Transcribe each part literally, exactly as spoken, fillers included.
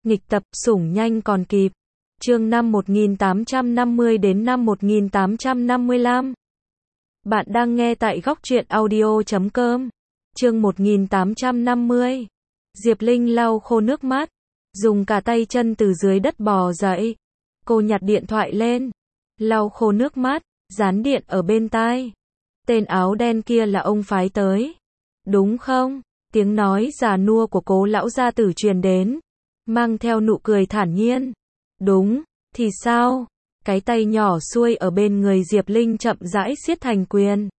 Nghịch tập, sủng nhanh còn kịp. Chương năm một nghìn tám trăm năm mươi đến năm một nghìn tám trăm năm mươi lăm. Bạn đang nghe tại góc truyện audio chấm com. Chương một nghìn tám trăm năm mươi. Diệp Linh lau khô nước mắt, dùng cả tay chân từ dưới đất bò dậy. Cô nhặt điện thoại lên, lau khô nước mắt, dán điện ở bên tai. Tên áo đen kia là ông phái tới, đúng không? Tiếng nói già nua của Cố lão gia tử truyền đến, mang theo nụ cười thản nhiên. Đúng, thì sao? Cái tay nhỏ xuôi ở bên người Diệp Linh chậm rãi siết thành quyền.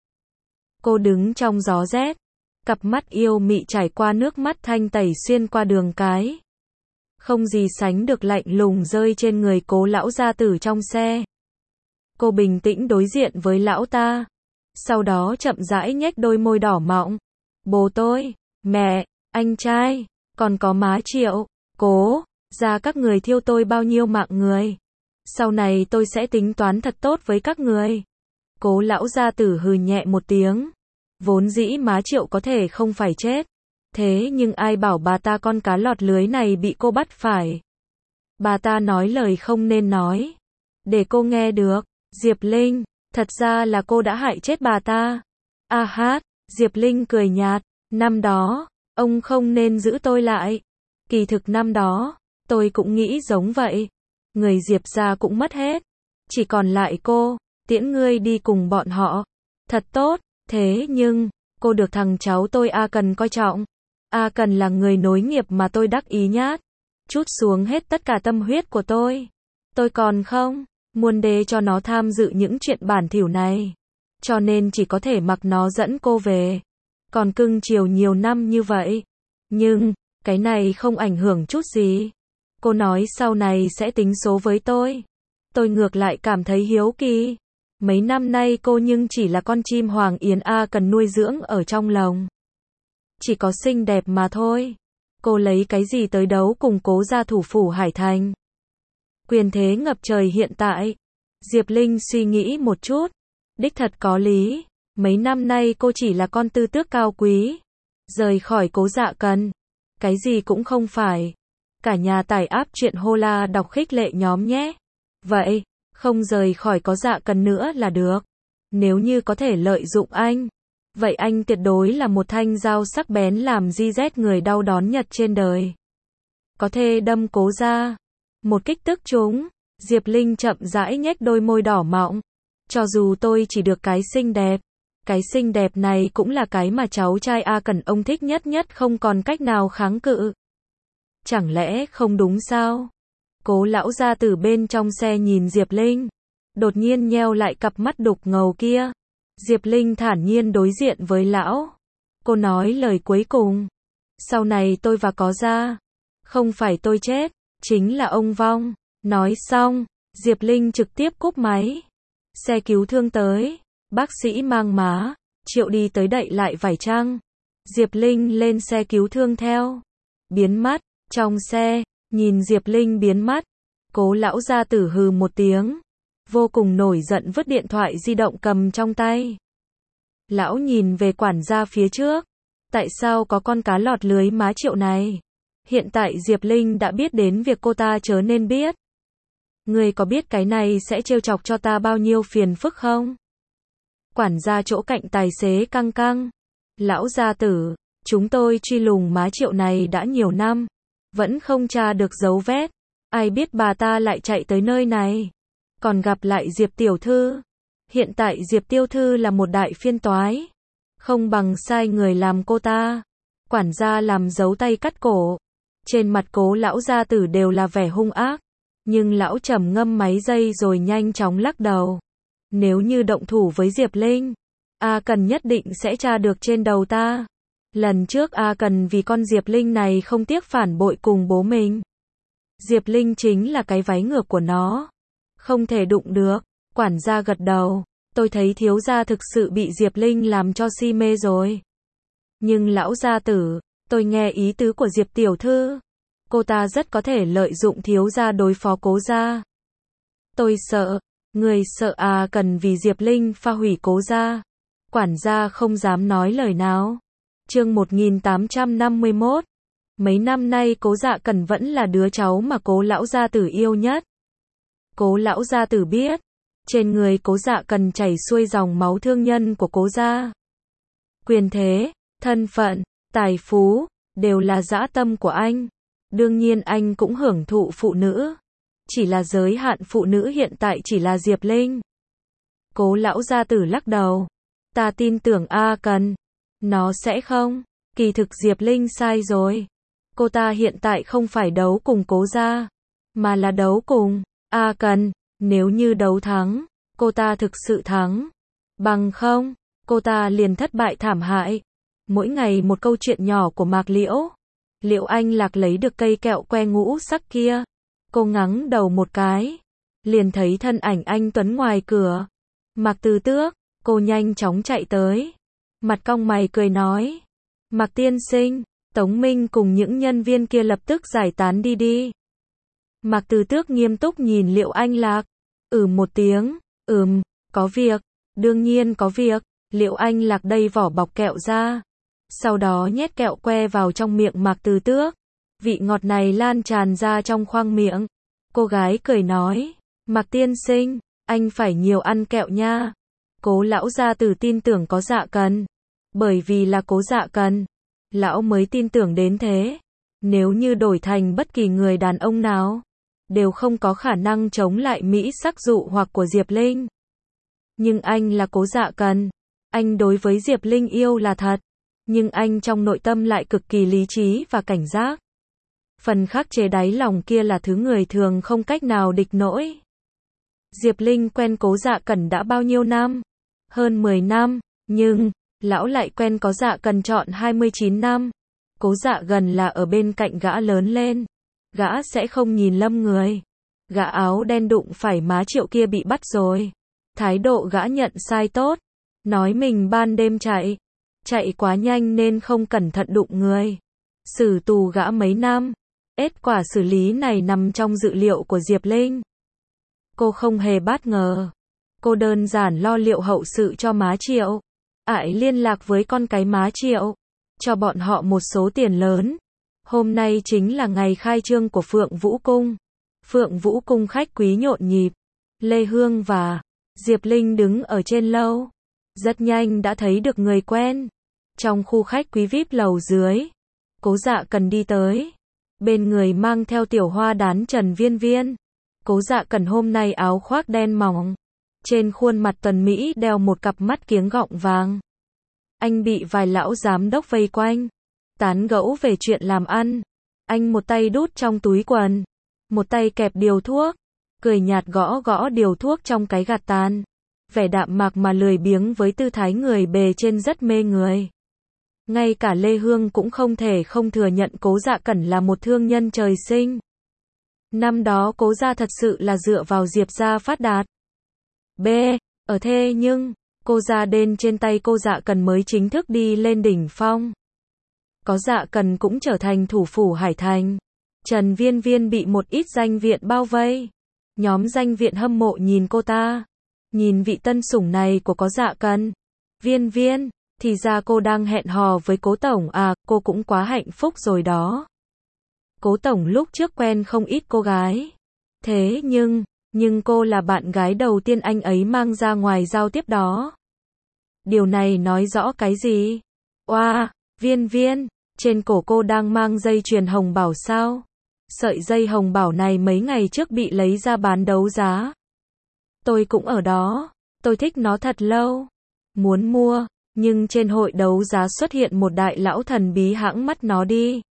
Cô đứng trong gió rét, cặp mắt yêu mị trải qua nước mắt thanh tẩy xuyên qua đường cái. Không gì sánh được lạnh lùng rơi trên người Cố lão gia tử trong xe. Cô bình tĩnh đối diện với lão ta, sau đó chậm rãi nhếch đôi môi đỏ mọng. Bố tôi, mẹ, anh trai, còn có má Triệu, Cố gia các người thiêu tôi bao nhiêu mạng người. Sau này tôi sẽ tính toán thật tốt với các người. Cố lão gia tử hừ nhẹ một tiếng. Vốn dĩ má Triệu có thể không phải chết. Thế nhưng ai bảo bà ta con cá lọt lưới này bị cô bắt phải. Bà ta nói lời không nên nói, để cô nghe được. Diệp Linh, thật ra là cô đã hại chết bà ta. A hát, Diệp Linh cười nhạt. Năm đó, ông không nên giữ tôi lại. Kỳ thực năm đó, tôi cũng nghĩ giống vậy. Người Diệp gia cũng mất hết, chỉ còn lại cô, tiễn ngươi đi cùng bọn họ. Thật tốt, thế nhưng, cô được thằng cháu tôi A Cần coi trọng. A Cần là người nối nghiệp mà tôi đắc ý nhát, trút xuống hết tất cả tâm huyết của tôi. Tôi còn không muốn để cho nó tham dự những chuyện bản thỉu này, cho nên chỉ có thể mặc nó dẫn cô về. Còn cưng chiều nhiều năm như vậy, nhưng, cái này không ảnh hưởng chút gì. Cô nói sau này sẽ tính số với tôi. Tôi ngược lại cảm thấy hiếu kỳ. Mấy năm nay cô nhưng chỉ là con chim hoàng yến A Cần nuôi dưỡng ở trong lồng. Chỉ có xinh đẹp mà thôi. Cô lấy cái gì tới đấu cùng Cố gia thủ phủ Hải Thành? Quyền thế ngập trời hiện tại. Diệp Linh suy nghĩ một chút. Đích thật có lý. Mấy năm nay cô chỉ là con tư tước cao quý. Rời khỏi Cố Dạ Cần, cái gì cũng không phải. Cả nhà tải app truyện hô la đọc khích lệ nhóm nhé. Vậy, không rời khỏi Cố Dạ Cần nữa là được. Nếu như có thể lợi dụng anh, vậy anh tuyệt đối là một thanh dao sắc bén làm di rét người đau đón nhật trên đời. Có thể đâm Cố gia một kích tức chúng. Diệp Linh chậm rãi nhếch đôi môi đỏ mọng. Cho dù tôi chỉ được cái xinh đẹp, cái xinh đẹp này cũng là cái mà cháu trai A Cần ông thích nhất nhất, không còn cách nào kháng cự. Chẳng lẽ không đúng sao? Cố lão gia tử bên trong xe nhìn Diệp Linh, đột nhiên nheo lại cặp mắt đục ngầu kia. Diệp Linh thản nhiên đối diện với lão. Cô nói lời cuối cùng. Sau này tôi và Cố gia, không phải tôi chết, chính là ông vong. Nói xong, Diệp Linh trực tiếp cúp máy. Xe cứu thương tới, bác sĩ mang má Triệu đi tới đậy lại vải chăn. Diệp Linh lên xe cứu thương theo. Biến mất. Trong xe, nhìn Diệp Linh biến mất, Cố lão gia tử hừ một tiếng, vô cùng nổi giận vứt điện thoại di động cầm trong tay. Lão nhìn về quản gia phía trước. Tại sao có con cá lọt lưới má Triệu này? Hiện tại Diệp Linh đã biết đến việc cô ta chớ nên biết. Người có biết cái này sẽ trêu chọc cho ta bao nhiêu phiền phức không? Quản gia chỗ cạnh tài xế căng căng. Lão gia tử, chúng tôi truy lùng má Triệu này đã nhiều năm, vẫn không tra được dấu vết. Ai biết bà ta lại chạy tới nơi này, còn gặp lại Diệp tiểu thư. Hiện tại Diệp tiểu thư là một đại phiên toái, không bằng sai người làm cô ta. Quản gia làm dấu tay cắt cổ. Trên mặt Cố lão gia tử đều là vẻ hung ác, nhưng lão trầm ngâm mấy giây rồi nhanh chóng lắc đầu. Nếu như động thủ với Diệp Linh, A Cần nhất định sẽ tra được trên đầu ta. Lần trước A Cần vì con Diệp Linh này không tiếc phản bội cùng bố mình. Diệp Linh chính là cái váy ngược của nó, không thể đụng được. Quản gia gật đầu. Tôi thấy thiếu gia thực sự bị Diệp Linh làm cho si mê rồi. Nhưng lão gia tử, tôi nghe ý tứ của Diệp tiểu thư. Cô ta rất có thể lợi dụng thiếu gia đối phó Cố gia. Tôi sợ. Người sợ A Cần vì Diệp Linh phá hủy Cố gia. Quản gia không dám nói lời nào. Chương một nghìn tám trăm năm mươi mốt. Mấy năm nay Cố Dạ Cần vẫn là đứa cháu mà Cố lão gia tử yêu nhất. Cố lão gia tử biết, trên người Cố Dạ Cần chảy xuôi dòng máu thương nhân của Cố gia. Quyền thế, thân phận, tài phú, đều là dã tâm của anh. Đương nhiên anh cũng hưởng thụ phụ nữ. Chỉ là giới hạn phụ nữ hiện tại chỉ là Diệp Linh. Cố lão gia tử lắc đầu. Ta tin tưởng A Cần. Nó sẽ không. Kỳ thực Diệp Linh sai rồi. Cô ta hiện tại không phải đấu cùng Cố gia, mà là đấu cùng A Cần. Nếu như đấu thắng, cô ta thực sự thắng. Bằng không, cô ta liền thất bại thảm hại. Mỗi ngày một câu chuyện nhỏ của Mạc Liễu. Liệu anh Lạc lấy được cây kẹo que ngũ sắc kia? Cô ngắng đầu một cái, liền thấy thân ảnh anh Tuấn ngoài cửa. Mạc Từ Tước, cô nhanh chóng chạy tới. Mặt cong mày cười nói. Mạc tiên sinh, Tống Minh cùng những nhân viên kia lập tức giải tán đi đi. Mạc Từ Tước nghiêm túc nhìn Liệu Anh Lạc. Ừ một tiếng, ừm, có việc, đương nhiên có việc. Liệu Anh Lạc đây vỏ bọc kẹo ra. Sau đó nhét kẹo que vào trong miệng Mạc Từ Tước. Vị ngọt này lan tràn ra trong khoang miệng. Cô gái cười nói. Mạc tiên sinh, anh phải nhiều ăn kẹo nha. Cố lão gia tử tin tưởng có Dạ Cần. Bởi vì là Cố Dạ Cần, lão mới tin tưởng đến thế. Nếu như đổi thành bất kỳ người đàn ông nào, đều không có khả năng chống lại mỹ sắc dụ hoặc của Diệp Linh. Nhưng anh là Cố Dạ Cần. Anh đối với Diệp Linh yêu là thật. Nhưng anh trong nội tâm lại cực kỳ lý trí và cảnh giác. Phần khắc chế đáy lòng kia là thứ người thường không cách nào địch nổi. Diệp Linh quen Cố Dạ Cần đã bao nhiêu năm? Hơn mười năm, nhưng lão lại quen có Dạ Cần trọn hai mươi chín năm. Cố Dạ gần là ở bên cạnh gã lớn lên. Gã sẽ không nhìn lâm người. Gã áo đen đụng phải má Triệu kia bị bắt rồi. Thái độ gã nhận sai tốt. Nói mình ban đêm chạy. Chạy quá nhanh nên không cẩn thận đụng người. Xử tù gã mấy năm. Kết quả xử lý này nằm trong dự liệu của Diệp Linh. Cô không hề bất ngờ. Cô đơn giản lo liệu hậu sự cho má Triệu. Ải liên lạc với con cái má Triệu. Cho bọn họ một số tiền lớn. Hôm nay chính là ngày khai trương của Phượng Vũ Cung. Phượng Vũ Cung khách quý nhộn nhịp. Lê Hương và Diệp Linh đứng ở trên lâu. Rất nhanh đã thấy được người quen. Trong khu khách quý vi ai pi lầu dưới. Cố Dạ Cần đi tới. Bên người mang theo tiểu hoa đán Trần Viên Viên. Cố Dạ Cần hôm nay áo khoác đen mỏng. Trên khuôn mặt tuần Mỹ đeo một cặp mắt kiếng gọng vàng. Anh bị vài lão giám đốc vây quanh. Tán gẫu về chuyện làm ăn. Anh một tay đút trong túi quần. Một tay kẹp điều thuốc. Cười nhạt gõ gõ điều thuốc trong cái gạt tàn. Vẻ đạm mạc mà lười biếng với tư thái người bề trên rất mê người. Ngay cả Lê Hương cũng không thể không thừa nhận Cố Dạ Cẩn là một thương nhân trời sinh. Năm đó Cố gia thật sự là dựa vào Diệp gia phát đạt. B. Ở thế nhưng, cô gia đên trên tay cô Dạ Cần mới chính thức đi lên đỉnh phong. Có Dạ Cần cũng trở thành thủ phủ Hải Thành. Trần Viên Viên bị một ít danh viện bao vây. Nhóm danh viện hâm mộ nhìn cô ta. Nhìn vị tân sủng này của có Dạ Cần. Viên Viên, thì ra cô đang hẹn hò với Cố tổng à, cô cũng quá hạnh phúc rồi đó. Cố tổng lúc trước quen không ít cô gái. Thế nhưng, nhưng cô là bạn gái đầu tiên anh ấy mang ra ngoài giao tiếp đó. Điều này nói rõ cái gì? Oa, wow, Viên Viên, trên cổ cô đang mang dây chuyền hồng bảo sao? Sợi dây hồng bảo này mấy ngày trước bị lấy ra bán đấu giá. Tôi cũng ở đó, tôi thích nó thật lâu. Muốn mua, nhưng trên hội đấu giá xuất hiện một đại lão thần bí hãng mắt nó đi.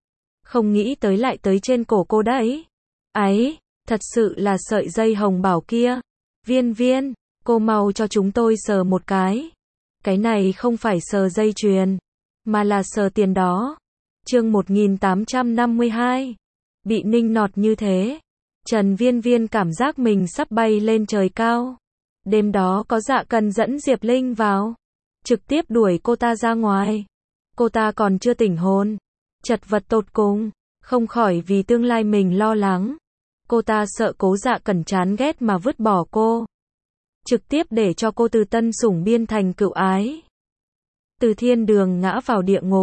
Không nghĩ tới lại tới trên cổ cô đấy. Ấy, thật sự là sợi dây hồng bảo kia. Viên Viên, cô mau cho chúng tôi sờ một cái. Cái này không phải sờ dây chuyền, mà là sờ tiền đó. Chương một nghìn tám trăm năm mươi hai. Bị nịnh nọt như thế, Trần Viên Viên cảm giác mình sắp bay lên trời cao. Đêm đó có Dạ Cần dẫn Diệp Linh vào, trực tiếp đuổi cô ta ra ngoài. Cô ta còn chưa tỉnh hồn, chật vật tột cùng, không khỏi vì tương lai mình lo lắng. Cô ta sợ Cố Dạ Cần chán ghét mà vứt bỏ cô, trực tiếp để cho cô từ tân sủng biên thành cựu ái. Từ thiên đường ngã vào địa ngục,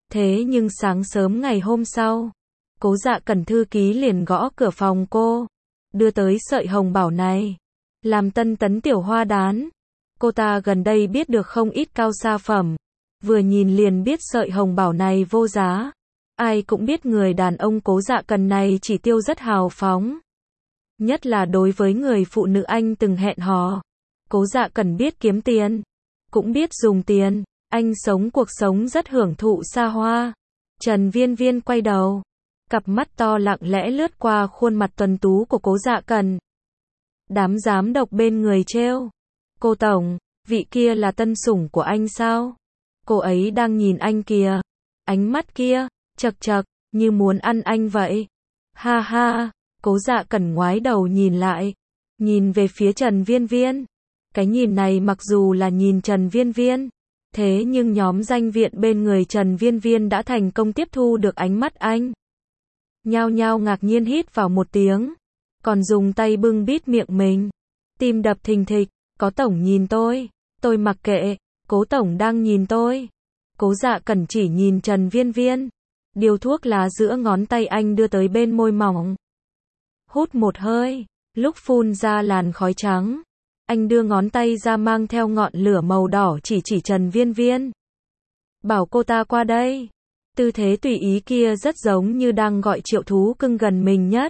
Thế nhưng sáng sớm ngày hôm sau, Cố Dạ Cần thư ký liền gõ cửa phòng cô, đưa tới sợi hồng bảo này. Làm tân tấn tiểu hoa đán, cô ta gần đây biết được không ít cao xa phẩm, vừa nhìn liền biết sợi hồng bảo này vô giá. Ai cũng biết người đàn ông Cố Dạ Cần này chỉ tiêu rất hào phóng. Nhất là đối với người phụ nữ anh từng hẹn hò. Cố Dạ Cần biết kiếm tiền, cũng biết dùng tiền, anh sống cuộc sống rất hưởng thụ xa hoa. Trần Viên Viên quay đầu, cặp mắt to lặng lẽ lướt qua khuôn mặt tuấn tú của Cố Dạ Cần. Đám giám đốc bên người trêu. Cô tổng, vị kia là tân sủng của anh sao? Cô ấy đang nhìn anh kìa. Ánh mắt kia, chật chật, như muốn ăn anh vậy. Ha ha, Cố Dạ Cần ngoái đầu nhìn lại. Nhìn về phía Trần Viên Viên. Cái nhìn này mặc dù là nhìn Trần Viên Viên, thế nhưng nhóm danh viện bên người Trần Viên Viên đã thành công tiếp thu được ánh mắt anh. Nhao nhao ngạc nhiên hít vào một tiếng, còn dùng tay bưng bít miệng mình. Tim đập thình thịch, có tổng nhìn tôi, tôi mặc kệ, Cố tổng đang nhìn tôi. Cố Dạ Cần chỉ nhìn Trần Viên Viên. Điếu thuốc lá giữa ngón tay anh đưa tới bên môi mỏng. Hút một hơi, lúc phun ra làn khói trắng, anh đưa ngón tay ra mang theo ngọn lửa màu đỏ chỉ chỉ Trần Viên Viên. Bảo cô ta qua đây. Tư thế tùy ý kia rất giống như đang gọi triệu thú cưng gần mình nhất.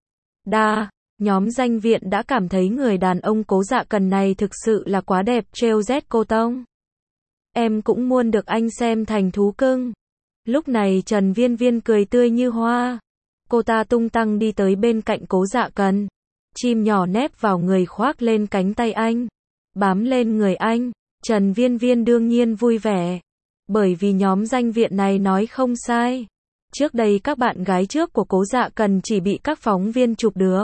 Đa, nhóm danh viện đã cảm thấy người đàn ông Cố Dạ Cần này thực sự là quá đẹp trêu rét cô tông. Em cũng muốn được anh xem thành thú cưng. Lúc này Trần Viên Viên cười tươi như hoa. Cô ta tung tăng đi tới bên cạnh Cố Dạ Cần. Chim nhỏ nép vào người khoác lên cánh tay anh. Bám lên người anh. Trần Viên Viên đương nhiên vui vẻ. Bởi vì nhóm danh viện này nói không sai. Trước đây các bạn gái trước của Cố Dạ Cần chỉ bị các phóng viên chụp được.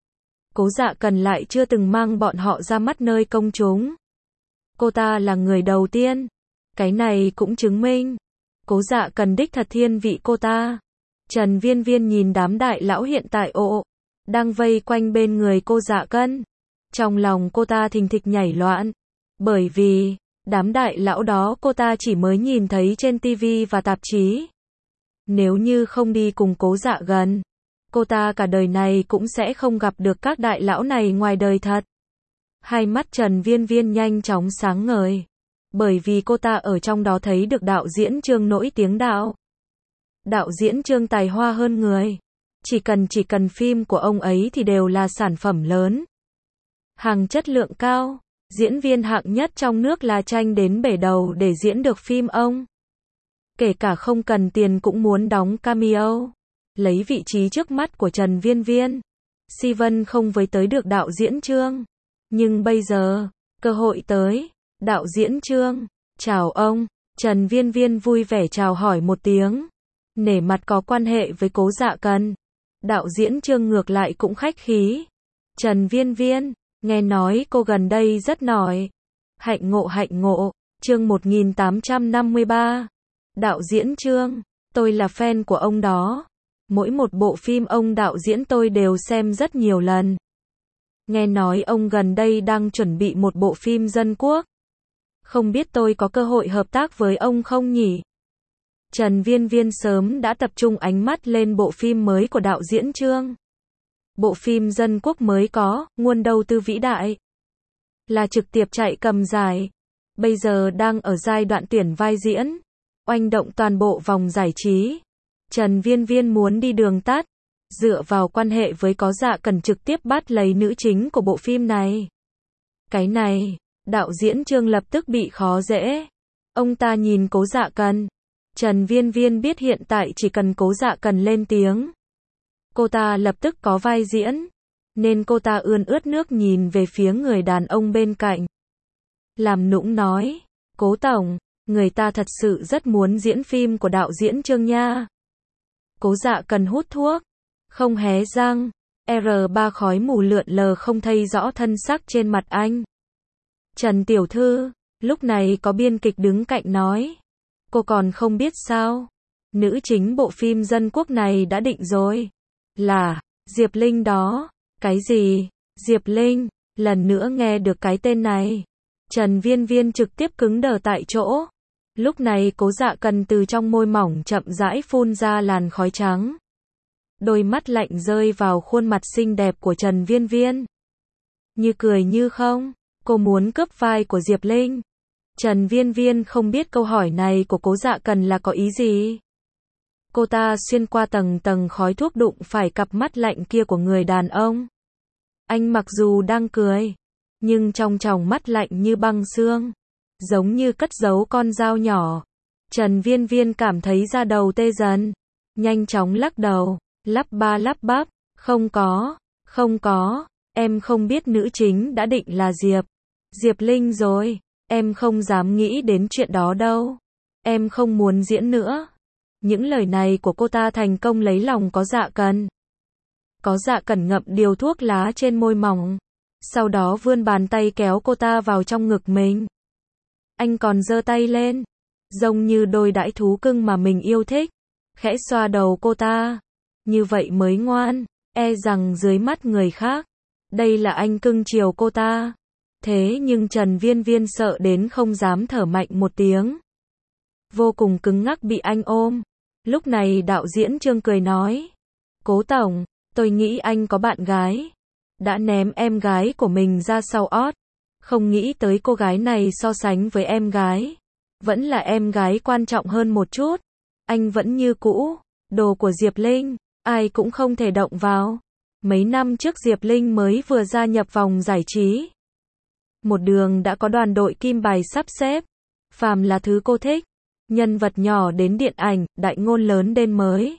Cố Dạ Cần lại chưa từng mang bọn họ ra mắt nơi công chúng. Cô ta là người đầu tiên. Cái này cũng chứng minh Cố Dạ Cần đích thật thiên vị cô ta. Trần Viên Viên nhìn đám đại lão hiện tại ồ, đang vây quanh bên người cô Dạ Cần. Trong lòng cô ta thình thịch nhảy loạn. Bởi vì, đám đại lão đó cô ta chỉ mới nhìn thấy trên ti vi và tạp chí. Nếu như không đi cùng Cố Dạ Cần, cô ta cả đời này cũng sẽ không gặp được các đại lão này ngoài đời thật. Hai mắt Trần Viên Viên nhanh chóng sáng ngời. Bởi vì cô ta ở trong đó thấy được đạo diễn Trương nổi tiếng đạo. Đạo diễn Trương tài hoa hơn người. Chỉ cần chỉ cần phim của ông ấy thì đều là sản phẩm lớn. Hàng chất lượng cao. Diễn viên hạng nhất trong nước là tranh đến bể đầu để diễn được phim ông. Kể cả không cần tiền cũng muốn đóng cameo. Lấy vị trí trước mắt của Trần Viên Viên, Si Vân không với tới được đạo diễn Trương. Nhưng bây giờ, cơ hội tới. Đạo diễn Trương, chào ông. Trần Viên Viên vui vẻ chào hỏi một tiếng. Nể mặt có quan hệ với Cố Dạ Cần. Đạo diễn Trương ngược lại cũng khách khí. Trần Viên Viên, nghe nói cô gần đây rất nổi. Hạnh ngộ hạnh ngộ. Chương một nghìn tám trăm năm mươi ba. Đạo diễn Trương, tôi là fan của ông đó. Mỗi một bộ phim ông đạo diễn tôi đều xem rất nhiều lần. Nghe nói ông gần đây đang chuẩn bị một bộ phim dân quốc. Không biết tôi có cơ hội hợp tác với ông không nhỉ? Trần Viên Viên sớm đã tập trung ánh mắt lên bộ phim mới của đạo diễn Trương. Bộ phim dân quốc mới có, nguồn đầu tư vĩ đại. Là trực tiếp chạy cầm giải. Bây giờ đang ở giai đoạn tuyển vai diễn. Oanh động toàn bộ vòng giải trí. Trần Viên Viên muốn đi đường tắt. Dựa vào quan hệ với Cố Dạ Cần trực tiếp bắt lấy nữ chính của bộ phim này. Cái này, đạo diễn Trương lập tức bị khó dễ. Ông ta nhìn Cố Dạ Cần. Trần Viên Viên biết hiện tại chỉ cần Cố Dạ Cần lên tiếng, cô ta lập tức có vai diễn. Nên cô ta ươn ướt nước nhìn về phía người đàn ông bên cạnh. Làm nũng nói, Cố tổng, người ta thật sự rất muốn diễn phim của đạo diễn Trương nha. Cố Dạ Cần hút thuốc, không hé răng. R ba khói mù lượn lờ không thấy rõ thân sắc trên mặt anh. Trần tiểu thư, lúc này có biên kịch đứng cạnh nói. Cô còn không biết sao? Nữ chính bộ phim dân quốc này đã định rồi. Là, Diệp Linh đó. Cái gì? Diệp Linh, lần nữa nghe được cái tên này. Trần Viên Viên trực tiếp cứng đờ tại chỗ. Lúc này Cố Dạ Cần từ trong môi mỏng chậm rãi phun ra làn khói trắng. Đôi mắt lạnh rơi vào khuôn mặt xinh đẹp của Trần Viên Viên. Như cười như không, cô muốn cướp vai của Diệp Linh. Trần Viên Viên không biết câu hỏi này của Cố Dạ Cần là có ý gì. Cô ta xuyên qua tầng tầng khói thuốc đụng phải cặp mắt lạnh kia của người đàn ông. Anh mặc dù đang cười, nhưng trong tròng mắt lạnh như băng xương, giống như cất giấu con dao nhỏ. Trần Viên Viên cảm thấy da đầu tê dần, nhanh chóng lắc đầu, lắp ba lắp bắp, không có, không có, em không biết nữ chính đã định là Diệp, Diệp Linh rồi, em không dám nghĩ đến chuyện đó đâu, em không muốn diễn nữa. Những lời này của cô ta thành công lấy lòng Có Dạ Cần. Có Dạ Cần ngậm điếu thuốc lá trên môi mỏng, sau đó vươn bàn tay kéo cô ta vào trong ngực mình. Anh còn giơ tay lên, giống như đôi đãi thú cưng mà mình yêu thích, khẽ xoa đầu cô ta. Như vậy mới ngoan, e rằng dưới mắt người khác, đây là anh cưng chiều cô ta. Thế nhưng Trần Viên Viên sợ đến không dám thở mạnh một tiếng. Vô cùng cứng ngắc bị anh ôm. Lúc này đạo diễn Trương cười nói, Cố tổng, tôi nghĩ anh có bạn gái, đã ném em gái của mình ra sau ót, không nghĩ tới cô gái này so sánh với em gái, vẫn là em gái quan trọng hơn một chút. Anh vẫn như cũ, đồ của Diệp Linh, ai cũng không thể động vào. Mấy năm trước Diệp Linh mới vừa gia nhập vòng giải trí, một đường đã có đoàn đội kim bài sắp xếp, phàm là thứ cô thích, nhân vật nhỏ đến điện ảnh, đại ngôn lớn đến mới,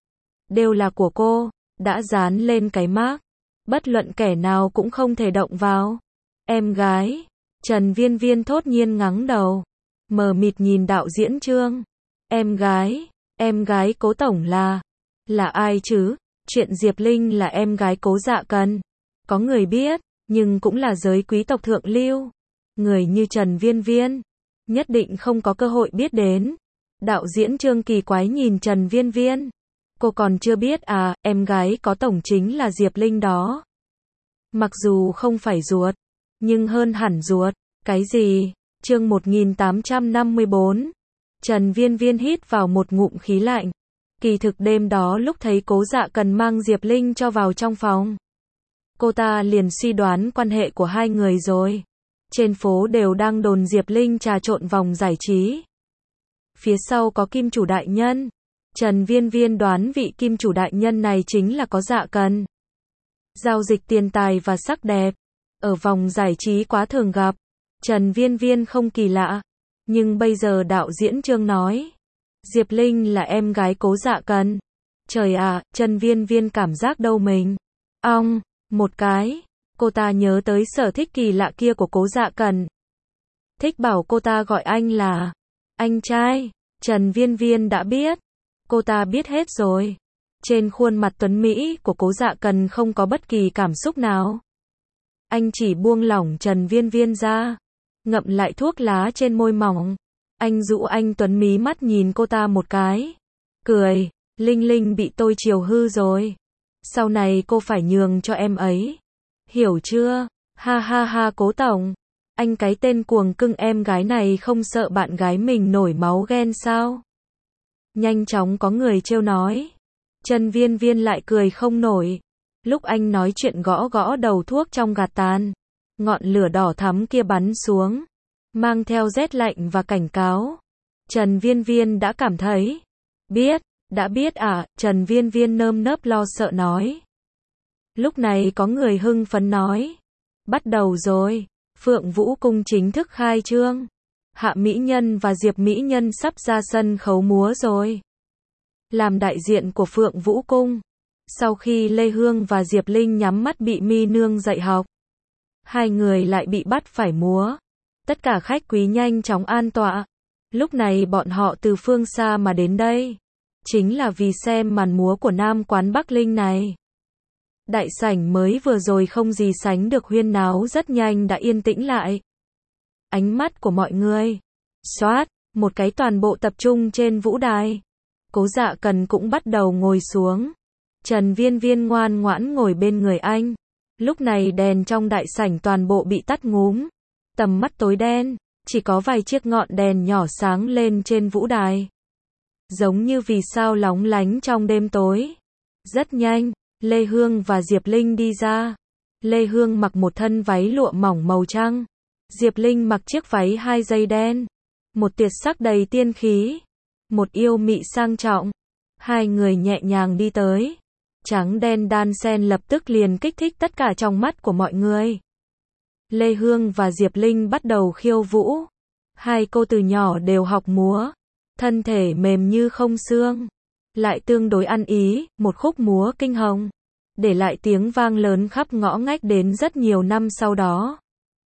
đều là của cô, đã dán lên cái mác, bất luận kẻ nào cũng không thể động vào. Em gái, Trần Viên Viên thốt nhiên ngắng đầu, mờ mịt nhìn đạo diễn Trương. Em gái, em gái Cố tổng là, là ai chứ? Chuyện Diệp Linh là em gái Cố Dạ Cần, có người biết, nhưng cũng là giới quý tộc thượng lưu. Người như Trần Viên Viên, nhất định không có cơ hội biết đến. Đạo diễn Trương kỳ quái nhìn Trần Viên Viên. Cô còn chưa biết à, em gái có tổng chính là Diệp Linh đó. Mặc dù không phải ruột, nhưng hơn hẳn ruột. Cái gì? Chương một nghìn tám trăm năm mươi bốn. Trần Viên Viên hít vào một ngụm khí lạnh. Kỳ thực đêm đó lúc thấy Cố Dạ Cần mang Diệp Linh cho vào trong phòng, cô ta liền suy đoán quan hệ của hai người rồi. Trên phố đều đang đồn Diệp Linh trà trộn vòng giải trí. Phía sau có kim chủ đại nhân. Trần Viên Viên đoán vị kim chủ đại nhân này chính là Có Dạ Cần. Giao dịch tiền tài và sắc đẹp, ở vòng giải trí quá thường gặp. Trần Viên Viên không kỳ lạ. Nhưng bây giờ đạo diễn Trương nói, Diệp Linh là em gái Cố Dạ Cần. Trời ạ, Trần Viên Viên cảm giác đâu mình. Ong, một cái, cô ta nhớ tới sở thích kỳ lạ kia của Cố Dạ Cần. Thích bảo cô ta gọi anh là anh trai. Trần Viên Viên đã biết. Cô ta biết hết rồi. Trên khuôn mặt tuấn Mỹ của Cố Dạ Cần không có bất kỳ cảm xúc nào. Anh chỉ buông lỏng Trần Viên Viên ra, ngậm lại thuốc lá trên môi mỏng. Anh dụ anh tuấn mí mắt nhìn cô ta một cái. Cười, Linh Linh bị tôi chiều hư rồi. Sau này cô phải nhường cho em ấy. Hiểu chưa? Ha ha ha Cố tổng. Anh cái tên cuồng cưng em gái này không sợ bạn gái mình nổi máu ghen sao? Nhanh chóng có người trêu nói. Trần Viên Viên lại cười không nổi. Lúc anh nói chuyện gõ gõ đầu thuốc trong gạt tàn, ngọn lửa đỏ thắm kia bắn xuống, mang theo rét lạnh và cảnh cáo. Trần Viên Viên đã cảm thấy. Biết, đã biết à, Trần Viên Viên nơm nớp lo sợ nói. Lúc này có người hưng phấn nói. Bắt đầu rồi, Phượng Vũ Cung chính thức khai trương. Hạ Mỹ Nhân và Diệp Mỹ Nhân sắp ra sân khấu múa rồi. Làm đại diện của Phượng Vũ Cung, sau khi Lê Hương và Diệp Linh nhắm mắt bị mi nương dạy học, hai người lại bị bắt phải múa. Tất cả khách quý nhanh chóng an tọa. Lúc này bọn họ từ phương xa mà đến đây, chính là vì xem màn múa của nam quán Bắc Linh này. Đại sảnh mới vừa rồi không gì sánh được huyên náo rất nhanh đã yên tĩnh lại. Ánh mắt của mọi người, xoát, một cái toàn bộ tập trung trên vũ đài. Cố Dạ Cần cũng bắt đầu ngồi xuống. Trần Viên Viên ngoan ngoãn ngồi bên người anh. Lúc này đèn trong đại sảnh toàn bộ bị tắt ngúm. Tầm mắt tối đen, chỉ có vài chiếc ngọn đèn nhỏ sáng lên trên vũ đài. Giống như vì sao lóng lánh trong đêm tối. Rất nhanh, Lê Hương và Diệp Linh đi ra. Lê Hương mặc một thân váy lụa mỏng màu trắng. Diệp Linh mặc chiếc váy hai dây đen. Một tuyệt sắc đầy tiên khí. Một yêu mị sang trọng. Hai người nhẹ nhàng đi tới. Trắng đen đan xen lập tức liền kích thích tất cả trong mắt của mọi người. Lê Hương và Diệp Linh bắt đầu khiêu vũ. Hai cô từ nhỏ đều học múa. Thân thể mềm như không xương. Lại tương đối ăn ý, một khúc múa kinh hồng. Để lại tiếng vang lớn khắp ngõ ngách đến rất nhiều năm sau đó.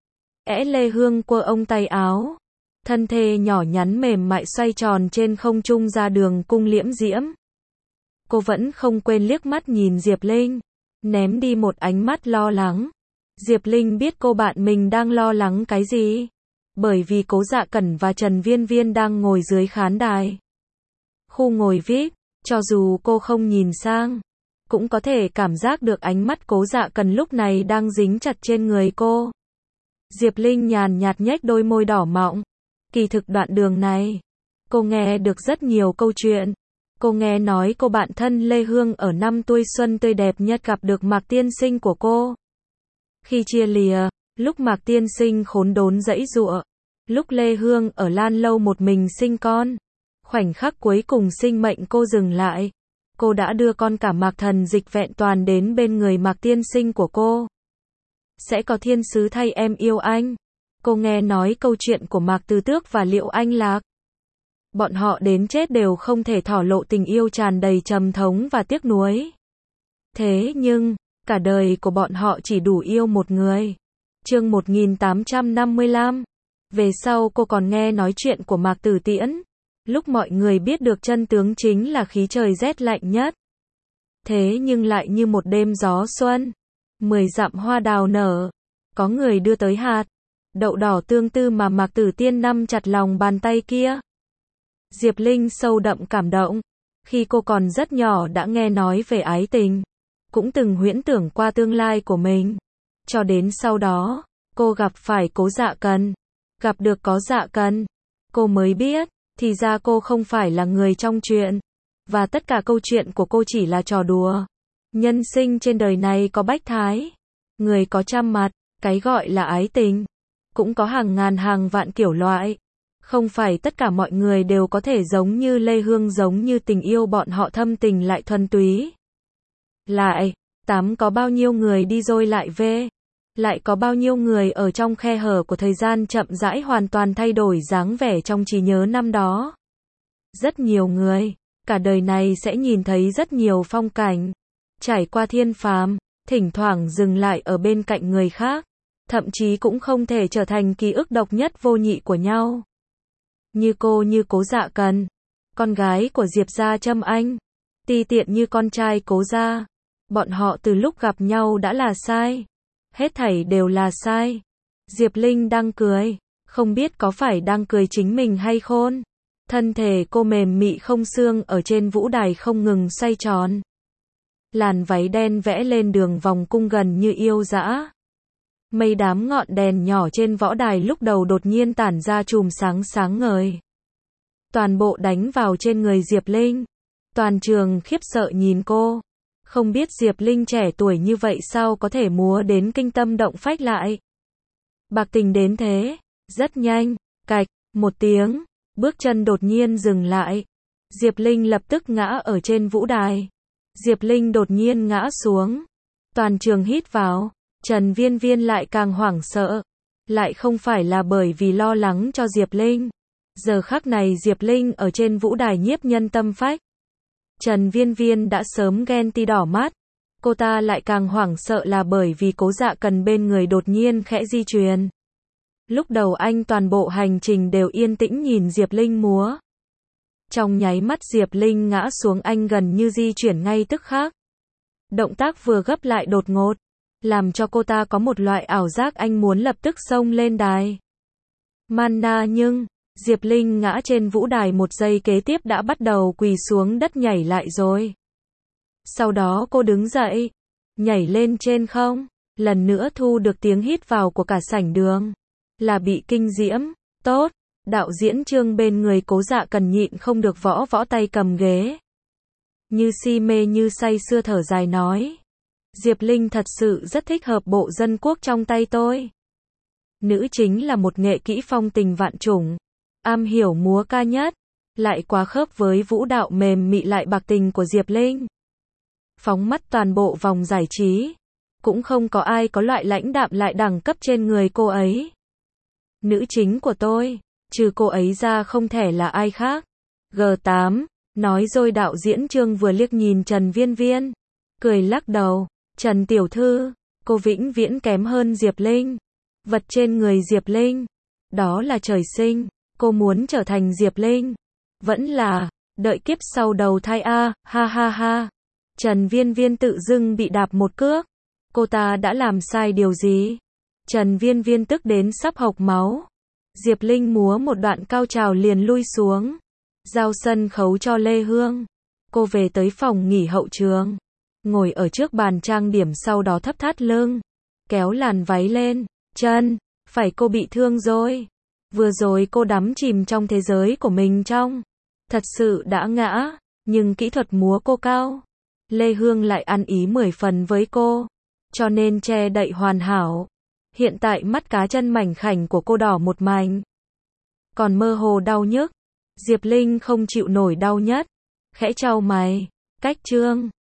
Ẽ Lê Hương quơ ông tay áo. Thân thể nhỏ nhắn mềm mại xoay tròn trên không trung ra đường cung liễm diễm. Cô vẫn không quên liếc mắt nhìn Diệp Linh. Ném đi một ánh mắt lo lắng. Diệp Linh biết cô bạn mình đang lo lắng cái gì. Bởi vì Cố Dạ Cẩn và Trần Viên Viên đang ngồi dưới khán đài. Khu ngồi vi ai pi, cho dù cô không nhìn sang, cũng có thể cảm giác được ánh mắt Cố Dạ Cẩn lúc này đang dính chặt trên người cô. Diệp Linh nhàn nhạt nhếch đôi môi đỏ mọng. Kỳ thực đoạn đường này, cô nghe được rất nhiều câu chuyện. Cô nghe nói cô bạn thân Lê Hương ở năm tuổi xuân tươi đẹp nhất gặp được Mạc Tiên Sinh của cô. Khi chia lìa, lúc Mạc Tiên Sinh khốn đốn giãy giụa, lúc Lê Hương ở Lan Lâu một mình sinh con, khoảnh khắc cuối cùng sinh mệnh cô dừng lại, cô đã đưa con cả Mạc Thần Dịch vẹn toàn đến bên người Mạc Tiên Sinh của cô. Sẽ có thiên sứ thay em yêu anh. Cô nghe nói câu chuyện của Mạc Từ Tước và Liệu Anh Lạc. Bọn họ đến chết đều không thể thổ lộ tình yêu tràn đầy trầm thống và tiếc nuối. Thế nhưng, cả đời của bọn họ chỉ đủ yêu một người. Chương một nghìn tám trăm năm mươi lăm. Về sau cô còn nghe nói chuyện của Mạc Tử Tiễn. Lúc mọi người biết được chân tướng chính là khí trời rét lạnh nhất. Thế nhưng lại như một đêm gió xuân. Mười dặm hoa đào nở. Có người đưa tới hạt đậu đỏ tương tư mà Mạc Tử Tiên nắm chặt lòng bàn tay kia. Diệp Linh sâu đậm cảm động. Khi cô còn rất nhỏ đã nghe nói về ái tình. Cũng từng huyễn tưởng qua tương lai của mình. Cho đến sau đó, cô gặp phải Cố Dạ Cẩn. Gặp được Cố Dạ Cẩn. Cô mới biết, thì ra cô không phải là người trong chuyện. Và tất cả câu chuyện của cô chỉ là trò đùa. Nhân sinh trên đời này có bách thái. Người có trăm mặt, cái gọi là ái tình. Cũng có hàng ngàn hàng vạn kiểu loại. Không phải tất cả mọi người đều có thể giống như Lê Hương, giống như tình yêu bọn họ thâm tình lại thuần túy. Lại, tắm có bao nhiêu người đi rồi lại về. Lại có bao nhiêu người ở trong khe hở của thời gian chậm rãi hoàn toàn thay đổi dáng vẻ trong trí nhớ năm đó. Rất nhiều người, cả đời này sẽ nhìn thấy rất nhiều phong cảnh. Trải qua thiên phàm, thỉnh thoảng dừng lại ở bên cạnh người khác. Thậm chí cũng không thể trở thành ký ức độc nhất vô nhị của nhau. Như cô như Cố Dạ Cẩn, con gái của Diệp gia Trâm Anh, ti tiện như con trai Cố gia. Bọn họ từ lúc gặp nhau đã là sai. Hết thảy đều là sai. Diệp Linh đang cười, không biết có phải đang cười chính mình hay khôn. Thân thể cô mềm mị không xương ở trên vũ đài không ngừng xoay tròn. Làn váy đen vẽ lên đường vòng cung gần như yêu dã. Mây đám ngọn đèn nhỏ trên võ đài lúc đầu đột nhiên tản ra chùm sáng sáng ngời. Toàn bộ đánh vào trên người Diệp Linh. Toàn trường khiếp sợ nhìn cô. Không biết Diệp Linh trẻ tuổi như vậy sao có thể múa đến kinh tâm động phách lại. Bạc tình đến thế. Rất nhanh, cạch, một tiếng, bước chân đột nhiên dừng lại. Diệp Linh lập tức ngã ở trên vũ đài. Diệp Linh đột nhiên ngã xuống. Toàn trường hít vào. Trần Viên Viên lại càng hoảng sợ. Lại không phải là bởi vì lo lắng cho Diệp Linh. Giờ khắc này Diệp Linh ở trên vũ đài nhiếp nhân tâm phách. Trần Viên Viên đã sớm ghen ti đỏ mắt. Cô ta lại càng hoảng sợ là bởi vì Cố Dạ Cẩn bên người đột nhiên khẽ di chuyển. Lúc đầu anh toàn bộ hành trình đều yên tĩnh nhìn Diệp Linh múa. Trong nháy mắt Diệp Linh ngã xuống anh gần như di chuyển ngay tức khắc. Động tác vừa gấp lại đột ngột. Làm cho cô ta có một loại ảo giác anh muốn lập tức xông lên đài. Mana nhưng, Diệp Linh ngã trên vũ đài một giây kế tiếp đã bắt đầu quỳ xuống đất nhảy lại rồi. Sau đó cô đứng dậy, nhảy lên trên không, lần nữa thu được tiếng hít vào của cả sảnh đường. Là bị kinh diễm, Tốt, đạo diễn Trương bên người Cố Dạ Cần nhịn không được võ võ tay cầm ghế. Như si mê như say sưa thở dài nói. Diệp Linh thật sự rất thích hợp bộ dân quốc trong tay tôi. Nữ chính là một nghệ kỹ phong tình vạn trùng, am hiểu múa ca nhất, lại quá khớp với vũ đạo mềm mị lại bạc tình của Diệp Linh. Phóng mắt toàn bộ vòng giải trí, cũng không có ai có loại lãnh đạm lại đẳng cấp trên người cô ấy. Nữ chính của tôi, trừ cô ấy ra không thể là ai khác. G tám, nói rồi đạo diễn Trương vừa liếc nhìn Trần Viên Viên, cười lắc đầu. Trần tiểu thư, cô vĩnh viễn kém hơn Diệp Linh. Vật trên người Diệp Linh, đó là trời sinh, cô muốn trở thành Diệp Linh. Vẫn là, đợi kiếp sau đầu thai a, ha ha ha. Trần Viên Viên tự dưng bị đạp một cước. Cô ta đã làm sai điều gì? Trần Viên Viên tức đến sắp hộc máu. Diệp Linh múa một đoạn cao trào liền lui xuống. Giao sân khấu cho Lê Hương. Cô về tới phòng nghỉ hậu trường. Ngồi ở trước bàn trang điểm sau đó thấp thắt lưng. Kéo làn váy lên. Chân, phải cô bị thương rồi. Vừa rồi cô đắm chìm trong thế giới của mình trong. Thật sự đã ngã, nhưng kỹ thuật múa cô cao. Lê Hương lại ăn ý mười phần với cô. Cho nên che đậy hoàn hảo. Hiện tại mắt cá chân mảnh khảnh của cô đỏ một mảnh. Còn mơ hồ đau nhức. Diệp Linh không chịu nổi đau nhất. Khẽ chau mày. Cách Trương.